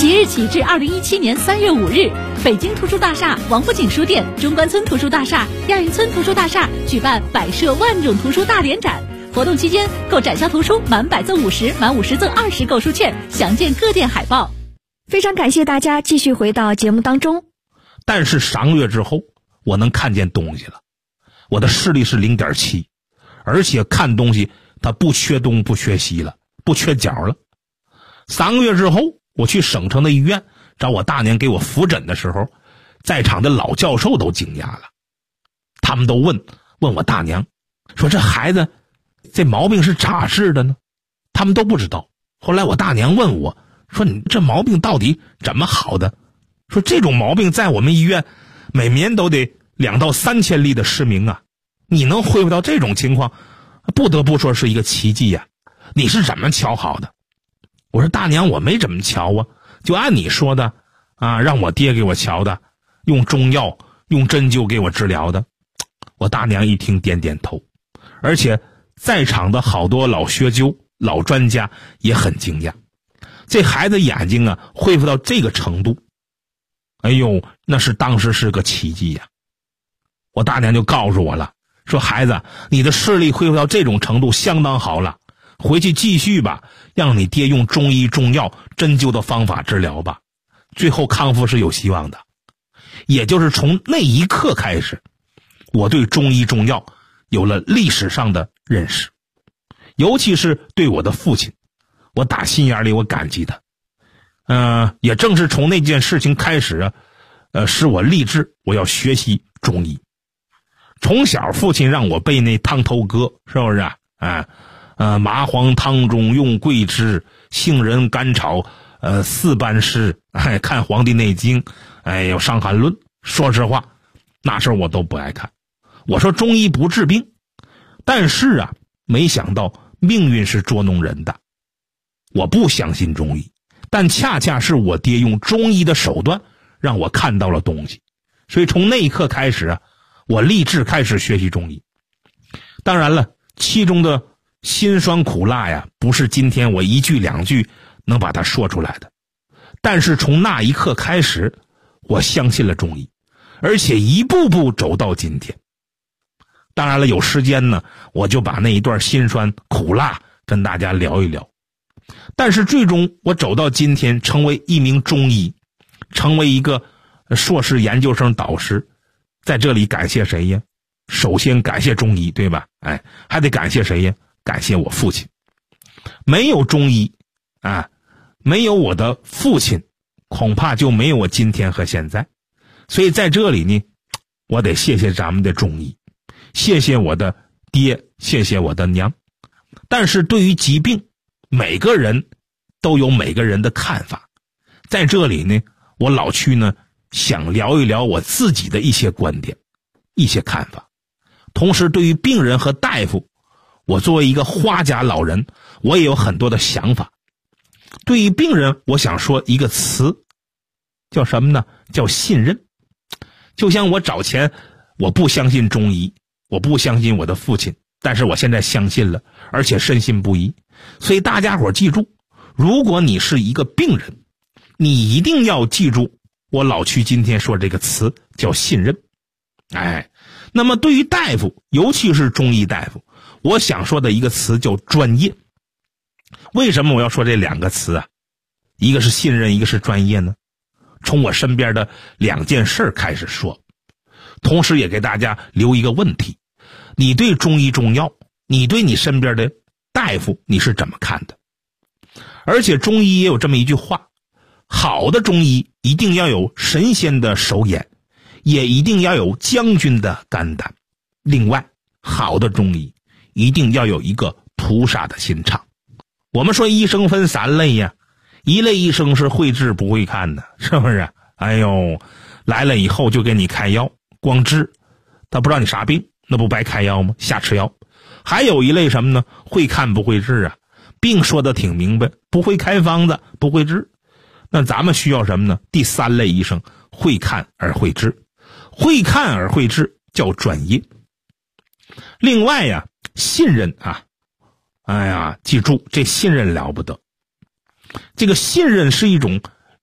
即日起至2017年3月5日，北京图书大厦、王府井书店、中关村图书大厦、亚运村图书大厦举办摆设万种图书大联展。活动期间，购展销图书满100赠50，满50赠20购书券，详见各店海报。 非常感谢大家继续回到节目当中。 但是3个月之后，我能看见东西了，我的视力是0.7，而且看东西它不缺东不缺西了，不缺角了。3个月之后，我去省城的医院找我大娘给我复诊的时候，在场的老教授都惊讶了，他们都问我大娘，说这孩子这毛病是咋治的呢？他们都不知道。后来我大娘问我，说你这毛病到底怎么好的？说这种毛病在我们医院每年都得2到3千例的失明啊，你能恢复到这种情况，不得不说是一个奇迹呀。你是怎么瞧好的？我说大娘，我没怎么瞧啊，就按你说的啊，让我爹给我瞧的，用中药用针灸给我治疗的。我大娘一听点点头，而且在场的好多老学究老专家也很惊讶，这孩子眼睛啊恢复到这个程度，哎呦，那是当时是个奇迹呀。我大娘就告诉我了，说孩子，你的视力恢复到这种程度相当好了，回去继续吧，让你爹用中医中药针灸的方法治疗吧，最后康复是有希望的。也就是从那一刻开始，我对中医中药有了历史上的认识，尤其是对我的父亲，我打心眼里我感激他。也正是从那件事情开始使我立志我要学习中医。从小父亲让我背那汤头歌，是不是麻黄汤中用桂枝，杏仁甘草4般施，看《黄帝内经》，有《伤寒论》。说实话，那时候我都不爱看。我说中医不治病，但是没想到命运是捉弄人的。我不相信中医，但恰恰是我爹用中医的手段让我看到了东西，所以从那一刻开始我立志开始学习中医。当然了，其中的辛酸苦辣呀，不是今天我1句2句能把它说出来的。但是从那一刻开始，我相信了中医，而且一步步走到今天。当然了，有时间呢，我就把那一段辛酸苦辣跟大家聊一聊。但是最终我走到今天，成为一名中医，成为一个硕士研究生导师，在这里感谢谁呀？首先感谢中医，对吧？还得感谢谁呀？感谢我父亲。没有中医没有我的父亲，恐怕就没有我今天和现在。所以在这里呢，我得谢谢咱们的中医，谢谢我的爹，谢谢我的娘。但是对于疾病，每个人都有每个人的看法。在这里呢，我老屈呢想聊一聊我自己的一些观点，一些看法。同时对于病人和大夫，我作为一个花甲老人，我也有很多的想法。对于病人，我想说一个词，叫什么呢？叫信任。就像我早前我不相信中医，我不相信我的父亲，但是我现在相信了，而且深信不疑。所以大家伙记住，如果你是一个病人，你一定要记住我老屈今天说这个词，叫信任。那么对于大夫，尤其是中医大夫，我想说的一个词叫专业。为什么我要说这2个词一个是信任，一个是专业呢？从我身边的2件事开始说，同时也给大家留一个问题：你对中医中药，你对你身边的大夫，你是怎么看的？而且中医也有这么一句话，好的中医一定要有神仙的手眼，也一定要有将军的肝胆。另外，好的中医一定要有一个菩萨的心肠。我们说医生分3类呀，一类医生是会治不会看的，是不是？来了以后就给你开药，光治，他不知道你啥病，那不白开药吗？瞎吃药。还有一类什么呢？会看不会治病说的挺明白，不会开方子，不会治。那咱们需要什么呢？第3类医生，会看而会治。会看而会治叫专业。另外信任记住这信任了不得。这个信任是一种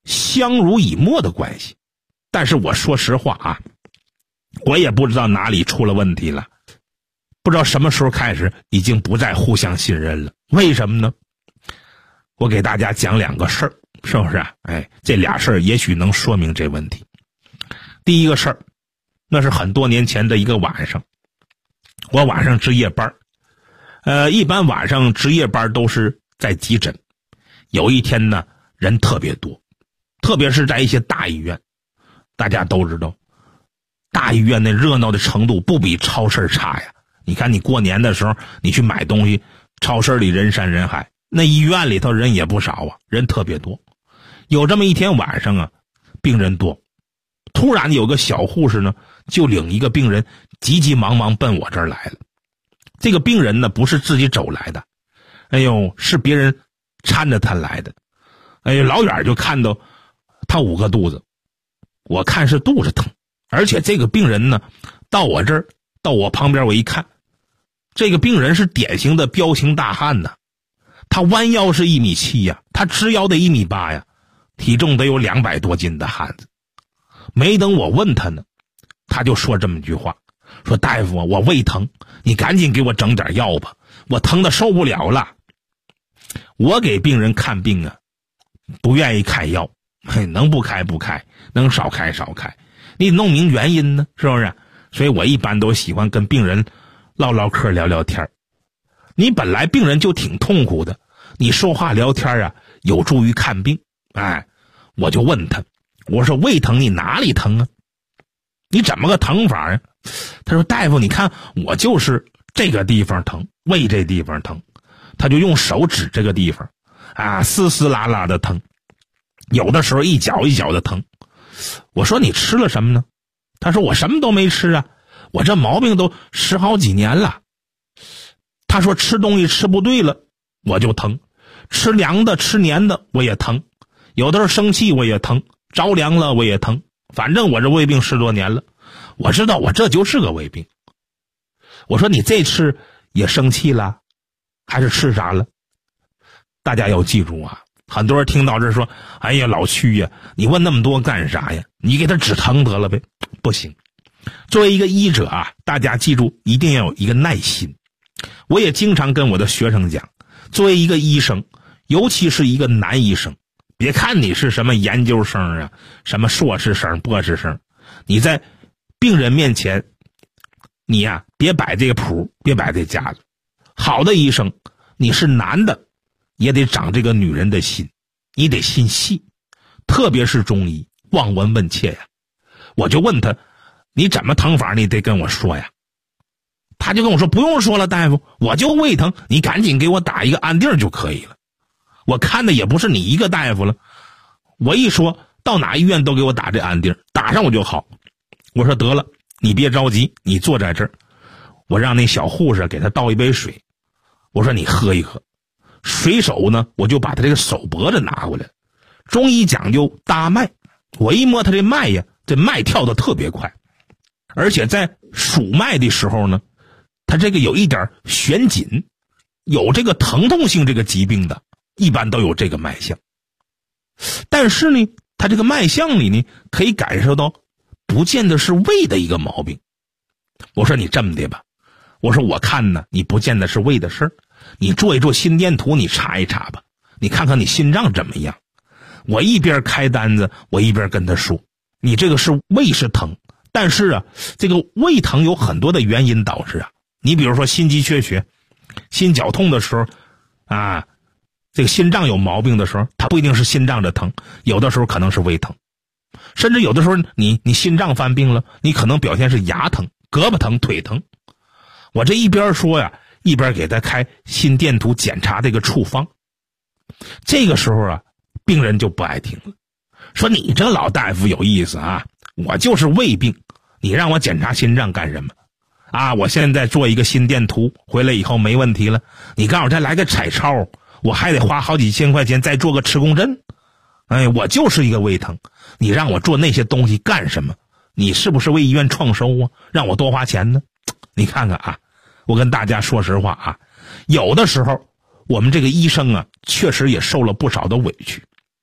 相濡以沫的关系。但是我说实话啊，我也不知道哪里出了问题了，不知道什么时候开始已经不再互相信任了。为什么呢？我给大家讲2个事儿，是不是啊？这俩事儿也许能说明这问题。第一个事儿，那是很多年前的一个晚上，我晚上值夜班，一般晚上值夜班都是在急诊。有一天呢，人特别多，特别是在一些大医院，大家都知道，大医院那热闹的程度不比超市差呀。你看你过年的时候，你去买东西，超市里人山人海，那医院里头人也不少啊，人特别多。有这么一天晚上啊，病人多，突然有个小护士呢，就领一个病人急急忙忙奔我这儿来了。这个病人呢，不是自己走来的，是别人搀着他来的。老远就看到他捂个肚子，我看是肚子疼，而且这个病人呢，到我这儿，到我旁边，我一看，这个病人是典型的彪形大汉呐，他弯腰是1.7米呀，他直腰得1.8米呀，体重得有200多斤的汉子。没等我问他呢，他就说这么一句话，说大夫啊，我胃疼，你赶紧给我整点药吧，我疼得受不了了。我给病人看病啊，不愿意开药，能不开不开，能少开少开，你弄明原因呢，是不是？所以我一般都喜欢跟病人唠唠嗑聊聊天。你本来病人就挺痛苦的，你说话聊天啊，有助于看病。我就问他，我说胃疼你哪里疼啊？你怎么个疼法呀？他说大夫你看我就是这个地方疼，胃这地方疼。他就用手指这个地方丝丝拉拉的疼，有的时候一脚一脚的疼。我说你吃了什么呢？他说我什么都没吃啊，我这毛病都10好几年了。他说吃东西吃不对了我就疼，吃凉的吃黏的我也疼，有的时候生气我也疼，着凉了我也疼，反正我这胃病10多年了，我知道我这就是个胃病。我说你这次也生气了还是吃啥了？大家要记住啊，很多人听到这说，哎呀老屈呀，你问那么多干啥呀？你给他止疼得了呗。不行，作为一个医者啊，大家记住一定要有一个耐心。我也经常跟我的学生讲，作为一个医生，尤其是一个男医生，别看你是什么研究生啊，什么硕士生博士生，你在病人面前你呀，别摆这个谱，别摆这架子。好的医生，你是男的也得长这个女人的心，你得心细，特别是中医，望闻问切呀。我就问他，你怎么疼法你得跟我说呀。他就跟我说，不用说了大夫，我就胃疼，你赶紧给我打一个安定就可以了。我看的也不是你一个大夫了，我一说到哪医院都给我打这安定，打上我就好。我说得了，你别着急，你坐在这儿，我让那小护士给他倒一杯水，我说你喝一喝。水手呢，我就把他这个手脖子拿过来。中医讲究搭脉，我一摸他这脉呀，这脉跳得特别快，而且在数脉的时候呢，他这个有一点悬紧，有这个疼痛性这个疾病的一般都有这个脉象。但是呢，他这个脉象里呢，可以感受到不见得是胃的一个毛病。我说你这么的吧，我说我看呢，你不见得是胃的事儿，你做一做心电图，你查一查吧，你看看你心脏怎么样。我一边开单子，我一边跟他说，你这个是胃是疼，但是啊，这个胃疼有很多的原因导致啊。你比如说心肌缺血，心绞痛的时候啊，这个心脏有毛病的时候，它不一定是心脏的疼，有的时候可能是胃疼，甚至有的时候你心脏犯病了，你可能表现是牙疼、胳膊疼、腿疼。我这一边说呀，一边给他开心电图检查这个处方。这个时候啊，病人就不爱听了，说你这老大夫有意思啊，我就是胃病，你让我检查心脏干什么啊？我现在做一个心电图回来以后没问题了，你告诉我再来个彩超，我还得花好几千块钱再做个磁共振。我就是一个胃疼，你让我做那些东西干什么？你是不是为医院创收啊？让我多花钱呢？你看看啊，我跟大家说实话啊，有的时候我们这个医生啊，确实也受了不少的委屈。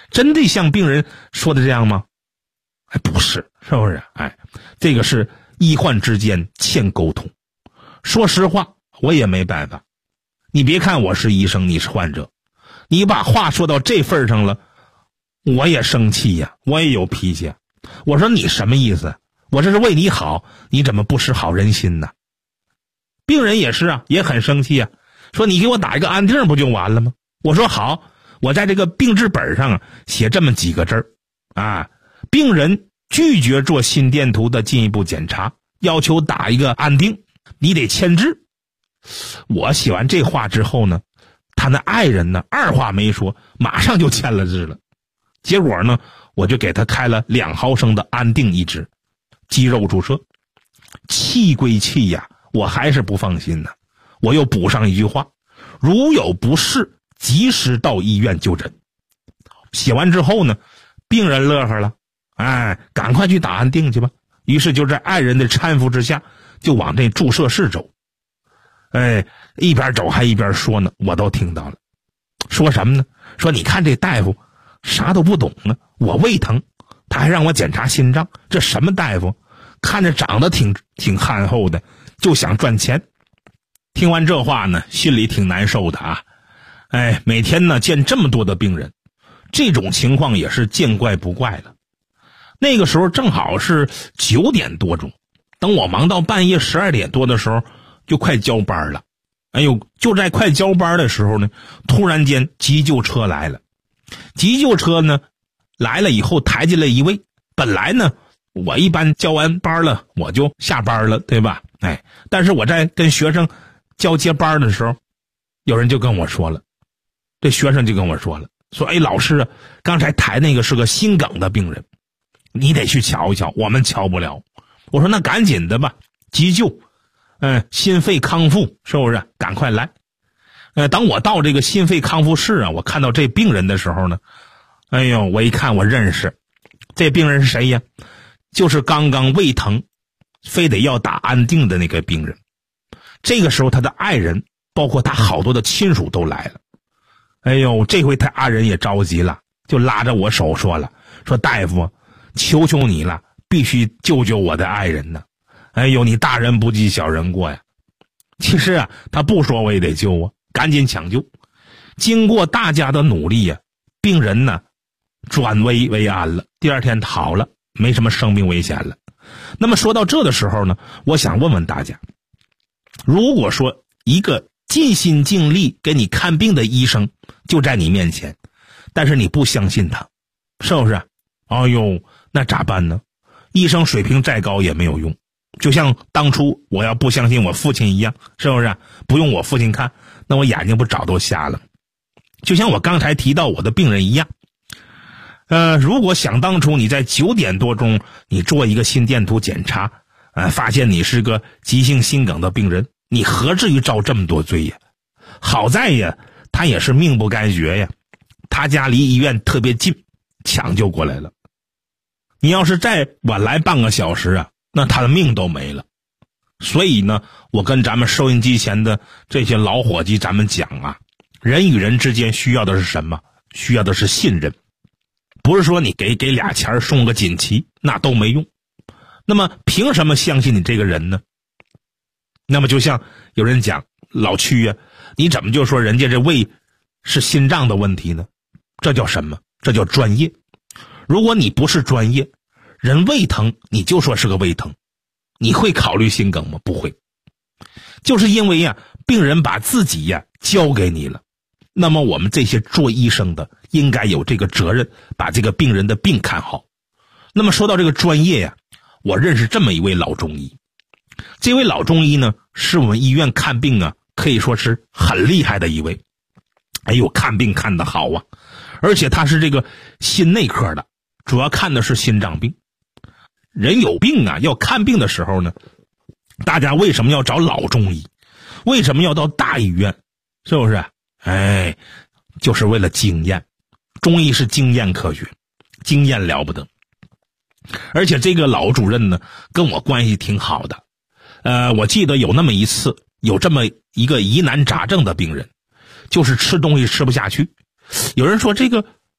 真的像病人说的这样吗？不是，是不是？这个是医患之间欠沟通。说实话，我也没办法。你别看我是医生，你是患者，你把话说到这份上了，我也生气呀，我也有脾气。我说你什么意思？我这是为你好，你怎么不识好人心呢？病人也是啊，也很生气啊，说你给我打一个安定不就完了吗？我说好，我在这个病历本上写这么几个字儿啊，病人拒绝做心电图的进一步检查，要求打一个安定，你得签字。我写完这话之后呢，他那爱人呢，二话没说，马上就签了字了。结果呢，我就给他开了2毫升的安定一支，肌肉注射。气归气呀，我还是不放心呢。我又补上一句话：如有不适，及时到医院就诊。写完之后呢，病人乐呵了，赶快去打安定去吧。于是就在爱人的搀扶之下，就往这注射室走。一边走还一边说呢，我都听到了。说什么呢？说你看这大夫啥都不懂呢，我胃疼，他还让我检查心脏，这什么大夫？看着长得挺憨厚的，就想赚钱。听完这话呢，心里挺难受的啊。每天呢见这么多的病人，这种情况也是见怪不怪了。那个时候正好是9点多钟，等我忙到半夜12点多的时候，就快交班了。就在快交班的时候呢，突然间急救车来了。急救车呢来了以后抬进来一位，本来呢我一般交完班了我就下班了，对吧？但是我在跟学生交接班的时候，有人就跟我说了，这学生就跟我说了，说老师啊，刚才抬那个是个心梗的病人，你得去瞧一瞧，我们瞧不了。我说那赶紧的吧，急救心肺康复，是不是？赶快来。当我到这个心肺康复室啊，我看到这病人的时候呢，我一看我认识，这病人是谁呀？就是刚刚胃疼非得要打安定的那个病人。这个时候他的爱人包括他好多的亲属都来了。这回他爱人也着急了，就拉着我手说了，说大夫求求你了，必须救救我的爱人呢。你大人不计小人过呀。其实啊，他不说我也得救啊，赶紧抢救。经过大家的努力呀，病人呢转危为安了，第二天好了，没什么生命危险了。那么说到这的时候呢，我想问问大家，如果说一个尽心尽力给你看病的医生就在你面前，但是你不相信他，是不是？那咋办呢？医生水平再高也没有用，就像当初我要不相信我父亲一样，是不是？不用我父亲看，那我眼睛不早都瞎了。就像我刚才提到我的病人一样，如果想当初你在9点多钟你做一个心电图检查，发现你是个急性心梗的病人，你何至于遭这么多罪呀？好在呀，他也是命不该绝呀，他家离医院特别近，抢救过来了。你要是再晚来半个小时啊，那他的命都没了。所以呢，我跟咱们收音机前的这些老伙计咱们讲啊，人与人之间需要的是什么？需要的是信任。不是说你给俩钱送个锦旗，那都没用。那么凭什么相信你这个人呢？那么就像有人讲，老屈呀，你怎么就说人家这胃是心脏的问题呢？这叫什么？这叫专业。如果你不是专业，人胃疼你就说是个胃疼，你会考虑心梗吗？不会。就是因为病人把自己交给你了，那么我们这些做医生的应该有这个责任，把这个病人的病看好。那么说到这个专业我认识这么一位老中医。这位老中医呢，是我们医院看病可以说是很厉害的一位。看病看得好啊，而且他是这个心内科的，主要看的是心脏病。人有病要看病的时候呢，大家为什么要找老中医？为什么要到大医院？是不是？就是为了经验。中医是经验科学，经验了不得。而且这个老主任呢，跟我关系挺好的。我记得有那么一次，有这么一个疑难杂症的病人，就是吃东西吃不下去。有人说这个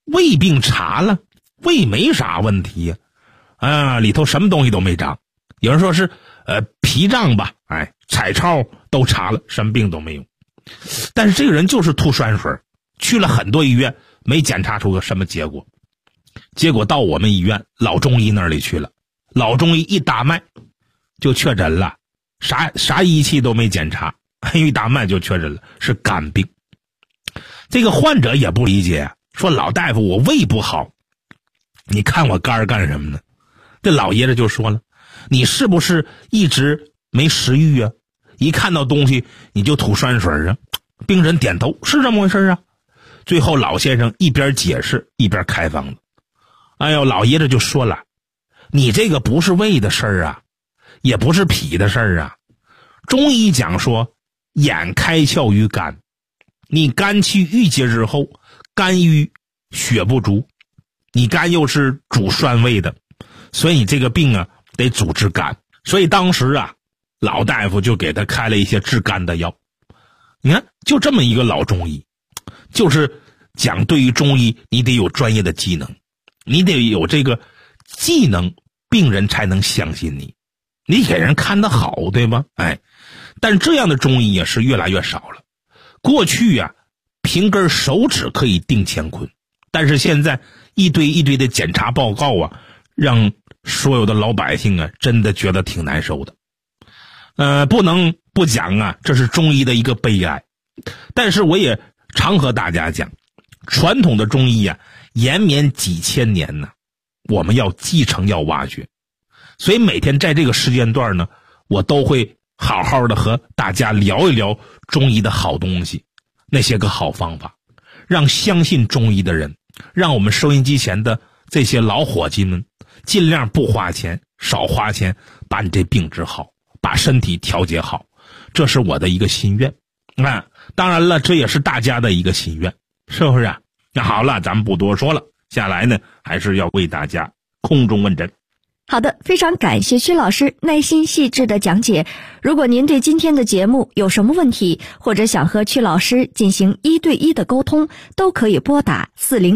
胃病查了，胃没啥问题呀，里头什么东西都没长。有人说是脾胀吧，彩超都查了，什么病都没有。但是这个人就是吐栓水，去了很多医院没检查出个什么结果。结果到我们医院老中医那里去了，老中医一打脉就确诊了，啥仪器都没检查，一打脉就确诊了是肝病。这个患者也不理解，说老大夫，我胃不好，你看我肝干什么呢？这老爷子就说了，你是不是一直没食欲啊？一看到东西你就吐栓水啊？病人点头，是这么回事啊。最后老先生一边解释一边开方子。老爷子就说了，你这个不是胃的事儿啊，也不是脾的事儿啊。中医讲说，眼开窍于肝，你肝气郁结之后，肝郁血不足，你肝又是主栓胃的，所以你这个病啊得主治肝。所以当时老大夫就给他开了一些治肝的药。你看，就这么一个老中医，就是讲对于中医你得有专业的技能，你得有这个技能，病人才能相信你，你给人看得好，对吧？但这样的中医也是越来越少了。过去凭根手指可以定乾坤，但是现在一堆一堆的检查报告让所有的老百姓真的觉得挺难受的。不能不讲这是中医的一个悲哀。但是我也常和大家讲，传统的中医延绵几千年呢，我们要继承，要挖掘。所以每天在这个时间段呢，我都会好好的和大家聊一聊中医的好东西，那些个好方法，让相信中医的人，让我们收音机前的这些老伙计们尽量不花钱，少花钱，把你这病治好，把身体调节好，这是我的一个心愿。当然了，这也是大家的一个心愿，是不是？那好了，咱们不多说了，下来呢还是要为大家空中问诊。 好的，非常感谢曲老师耐心细致的讲解。如果您对今天的节目有什么问题，或者想和曲老师进行1对1的沟通，都可以拨打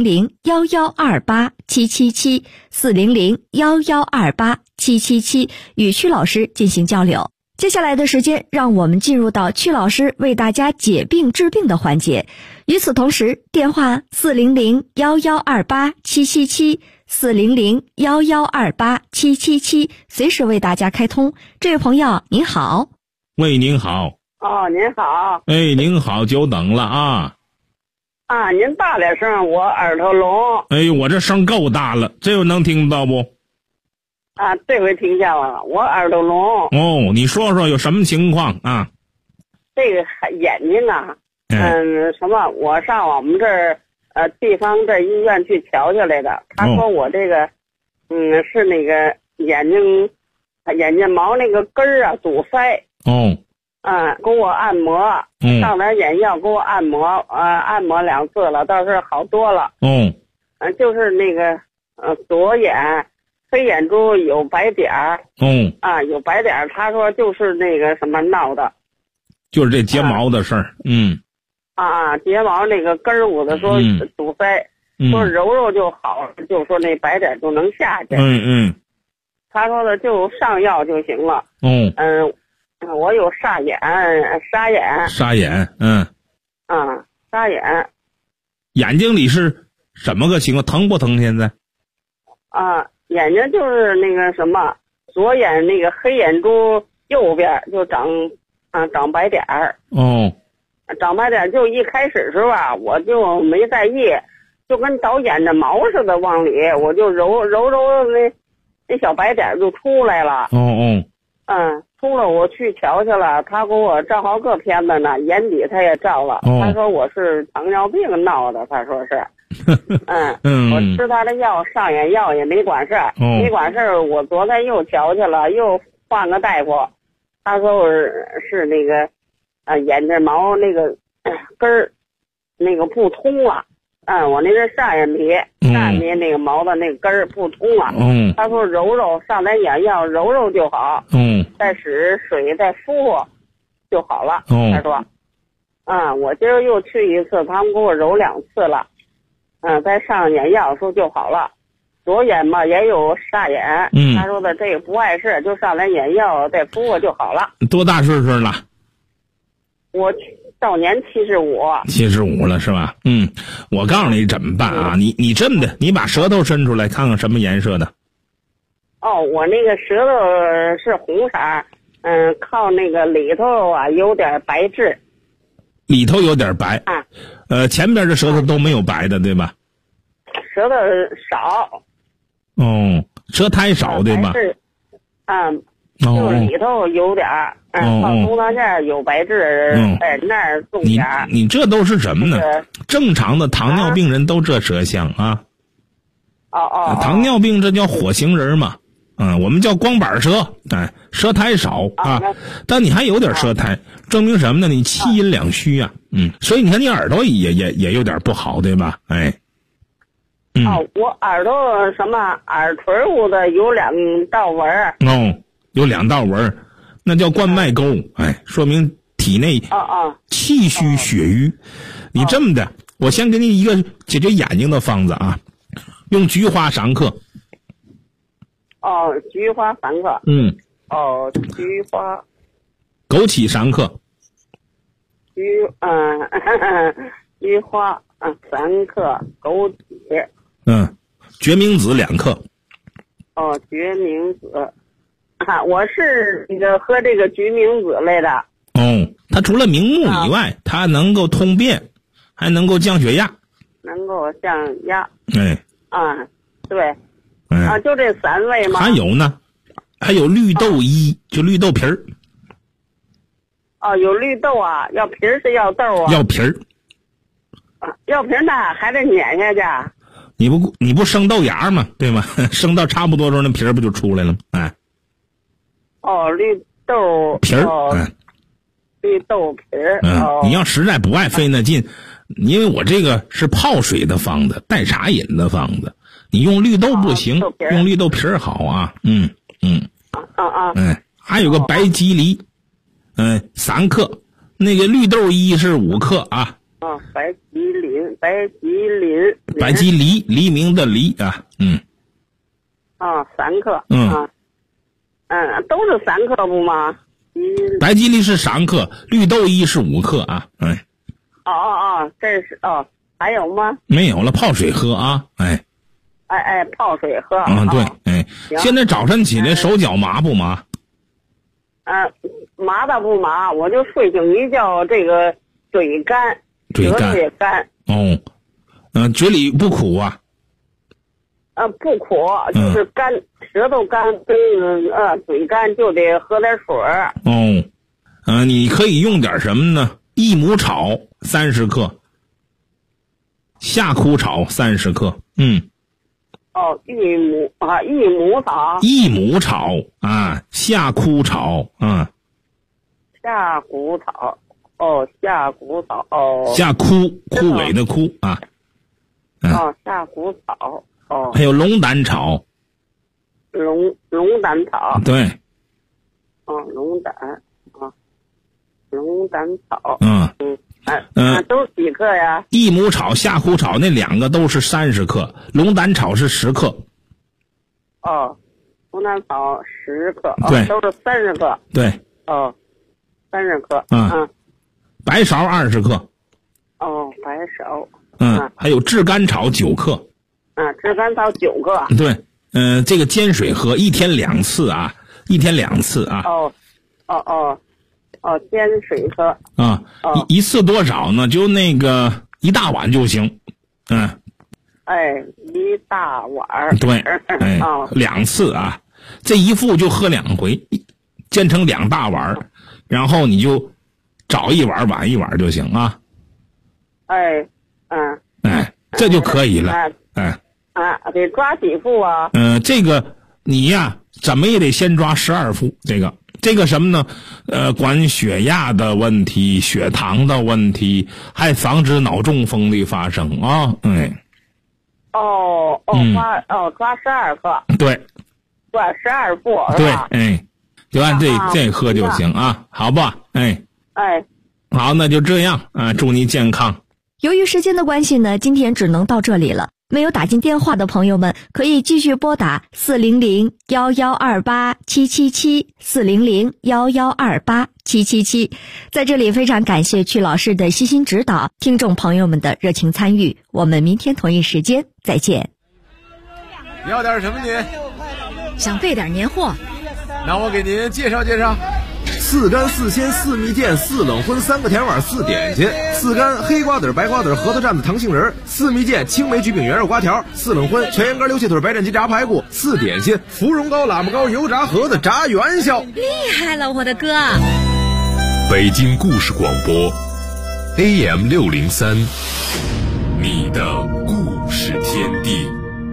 400-1128-777 400-1128-777与曲老师进行交流。接下来的时间，让我们进入到曲老师为大家解病治病的环节。与此同时，电话400-1128-777 400-1128-777随时为大家开通。这位朋友您好。 喂，您好。 您好。 您好，久等了啊。 您大点声，我耳朵聋。 我这声够大了，这回能听到不？ 这回听见了，我耳朵聋。 你说说有什么情况啊？ 这个眼睛我上我们这儿地方这医院去瞧下来的，他说我这个是那个眼睛毛那个根儿堵塞。给我按摩，上点眼药给我按摩，按摩2次了，倒是好多了。就是那个左眼黑眼珠有白点儿。有白点儿，他说就是那个什么闹的， 就是这睫毛的事儿。 睫毛那个根儿，我的说堵塞，说揉揉就好，就说那白点就能下去。他说的就上药就行了。我有沙眼。沙眼。 沙眼。 眼睛里是什么个情况？疼不疼现在？ 眼睛就是那个什么，左眼那个黑眼珠右边就长白点儿。长白点就一开始是吧，我就没在意，就跟倒眼的毛似的，往里我就揉那小白点就出来了。出了，我去瞧去了，他给我照好个片子呢，眼底他也照了。他说我是糖尿病闹的，他说是。我吃他的药，上眼药也没管事儿。没管事儿，我昨天又瞧去了，又换个大夫，他说我是那个眼睛毛那个根儿那个不通了。我那是上眼皮那个毛的那个根儿不通了。他说揉揉，上点眼药揉揉就好。再使水再敷敷就好了。他说我今儿又去一次，他们给我揉2次了。 再上眼药时候就好了。左眼嘛也有沙眼，他说的这个不碍事，就上来眼药再敷敷就好了。 多大岁数了？ 我到年75。 75了是吧？我告诉你怎么办啊？你这么的，你把舌头伸出来看看什么颜色的。 我那个舌头是红色，靠那个里头啊有点白质。 里头有点白前边的舌头都没有白的，对吧？ 舌头少。 舌苔少，对吧？ 就是里头有点靠中堂线有白质，在那儿重点。 你这都是什么呢？正常的糖尿病人都这舌象啊。糖尿病这叫火星人嘛。我们叫光板舌，舌苔少但你还有点舌苔，证明什么呢？你气阴两虚啊。所以你看你耳朵也有点不好，对吧？ 我耳朵耳垂屋的有2道纹。 有2道纹，那叫冠脉沟，说明体内气虚血瘀。你这么的，我先给你一个解决眼睛的方子啊，用菊花3克。 菊花3克。菊花。 枸杞3克。 菊花3克，枸杞。 决明子2克。 决明子。我是喝这个决明子类的。 它除了明目以外，它能够通便，还能够降血压。 能够降压。对。就这3味吗？ 还有呢，还有绿豆衣，就绿豆皮儿。 有绿豆啊，要皮儿是要豆啊？ 要皮儿。 要皮儿呢，还得碾下去。 你不生豆芽吗？对吗？生到差不多时候，那皮儿不就出来了吗？ 绿豆皮儿。 绿豆皮儿。 你要实在不爱费那劲，因为我这个是泡水的方子，代茶饮的方子，你用绿豆不行，用绿豆皮儿好啊。还有个白吉梨，3克，那个绿豆衣是5克啊。 白吉梨，黎明的黎啊。 3克。都是3克不吗？ 白吉梨是3克，绿豆衣是5克啊。 这是还有吗？ 没有了，泡水喝啊。 泡水喝。 对。现在早晨起来手脚麻不麻？ 麻倒不麻，我就睡醒一觉，这个嘴干，舌头也干。 嘴里不苦啊？ 不苦，就是干，舌头干，嘴干，就得喝点水。 你可以用点什么呢？益母草30克，夏枯草30克。益母草夏枯草夏枯草。 夏枯萎的枯啊。 夏枯草。 还有龙胆草。 龙胆草。 对。 龙胆草。都是几克呀？ 益母草、夏枯草那2个都是30克，龙胆草是10克。 龙胆草10克。 对， 都是30克。 对。 30克。 白芍20克。 白芍。 还有炙甘草9克。 炙甘草9克。 对。这个煎水喝，1天2次啊，1天2次啊。 煎水喝。 一次多少呢？就那个1大碗就行。 1大碗。 对。2次啊，这一副就喝2回，煎成2大碗，然后你就早1碗晚1碗就行啊。这就可以了。 得抓几副啊？ 这个你呀，怎么也得先抓12副。这个什么呢？管血压的问题、血糖的问题，还防止脑中风的发生啊。 抓12克。 对。 抓12副。 对。就按这喝就行啊，好吧？好，那就这样啊，祝你健康。 由于时间的关系呢，今天只能到这里了。没有打进电话的朋友们，可以继续拨打400-1128-777，400-1128-777。在这里非常感谢曲老师的悉心指导，听众朋友们的热情参与。我们明天同一时间再见。 要点什么您？ 想备点年货。 那我给您介绍介绍。4干4鲜4蜜饯4冷荤3个甜碗4点心，4干黑瓜子白瓜子核桃蘸子糖杏仁，4蜜饯青梅焗饼圆肉瓜条，4冷荤全羊肝溜切腿白斩鸡炸排骨，4点心芙蓉糕喇嘛糕油炸盒子炸元宵。 厉害了我的哥！ 北京故事广播 AM603， 你的故事天地。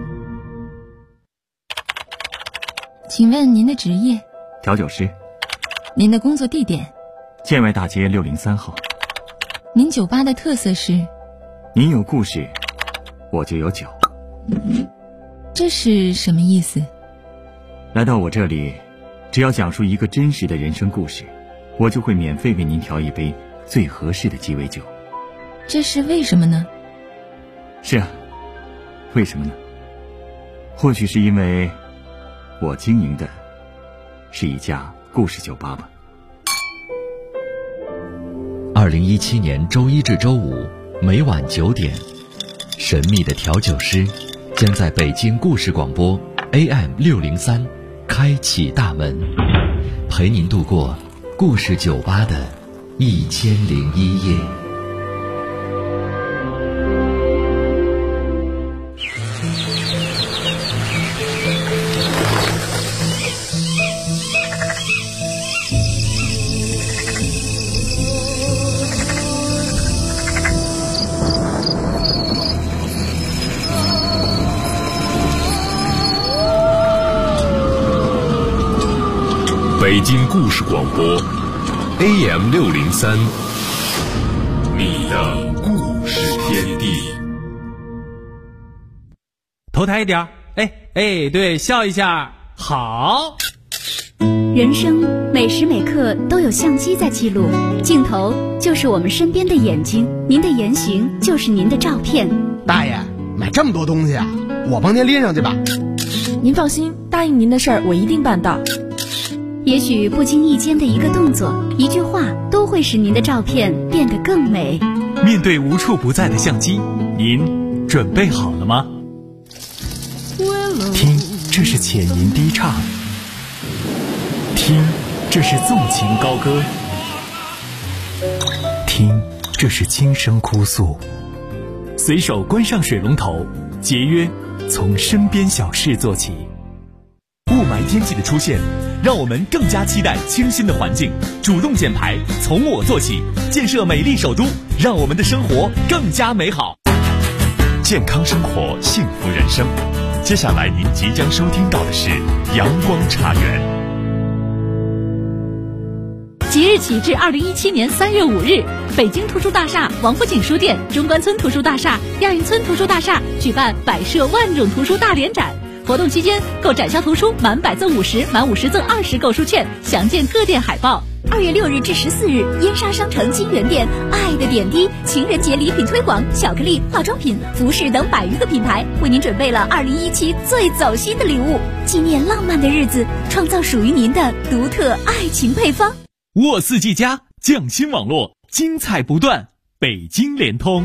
请问您的职业？ 调酒师。 您的工作地点？ 建外大街603号。 您酒吧的特色是？ 您有故事，我就有酒。 这是什么意思？ 来到我这里，只要讲述一个真实的人生故事，我就会免费为您调一杯最合适的鸡尾酒。 这是为什么呢？ 是啊，为什么呢？或许是因为我经营的是一家故事酒吧吧。 2017年周一至周五每晚9点，神秘的调酒师将在北京故事广播 AM603 开启大门，陪您度过故事酒吧的1001夜。 北京故事广播 AM603， 你的故事天地。 头抬一点，对，笑一下，好。 人生每时每刻都有相机在记录，镜头就是我们身边的眼睛，您的言行就是您的照片。 大爷，买这么多东西啊，我帮您拎上去吧。 您放心，答应您的事儿我一定办到。 也许不经意间的一个动作、一句话，都会使您的照片变得更美。 面对无处不在的相机，您准备好了吗？听，这是浅吟低唱；听，这是纵情高歌；听，这是轻声哭诉。随手关上水龙头，节约从身边小事做起。雾霾天气的出现，让我们更加期待清新的环境，主动减排，从我做起，建设美丽首都，让我们的生活更加美好。健康生活，幸福人生。接下来您即将收听到的是阳光茶园。 即日起至2017年3月5日，北京图书大厦、王府井书店、中关村图书大厦、亚运村图书大厦举办摆设万种图书大联展。活动期间，购展销图书满100赠50，满50赠20购书券，详见各店海报。2月6日至14日，燕莎商城金源店爱的点滴情人节礼品推广，巧克力、化妆品、服饰等100余个品牌为您准备了2017最走心的礼物，纪念浪漫的日子，创造属于您的独特爱情配方。 沃4G+降薪网络，精彩不断，北京联通。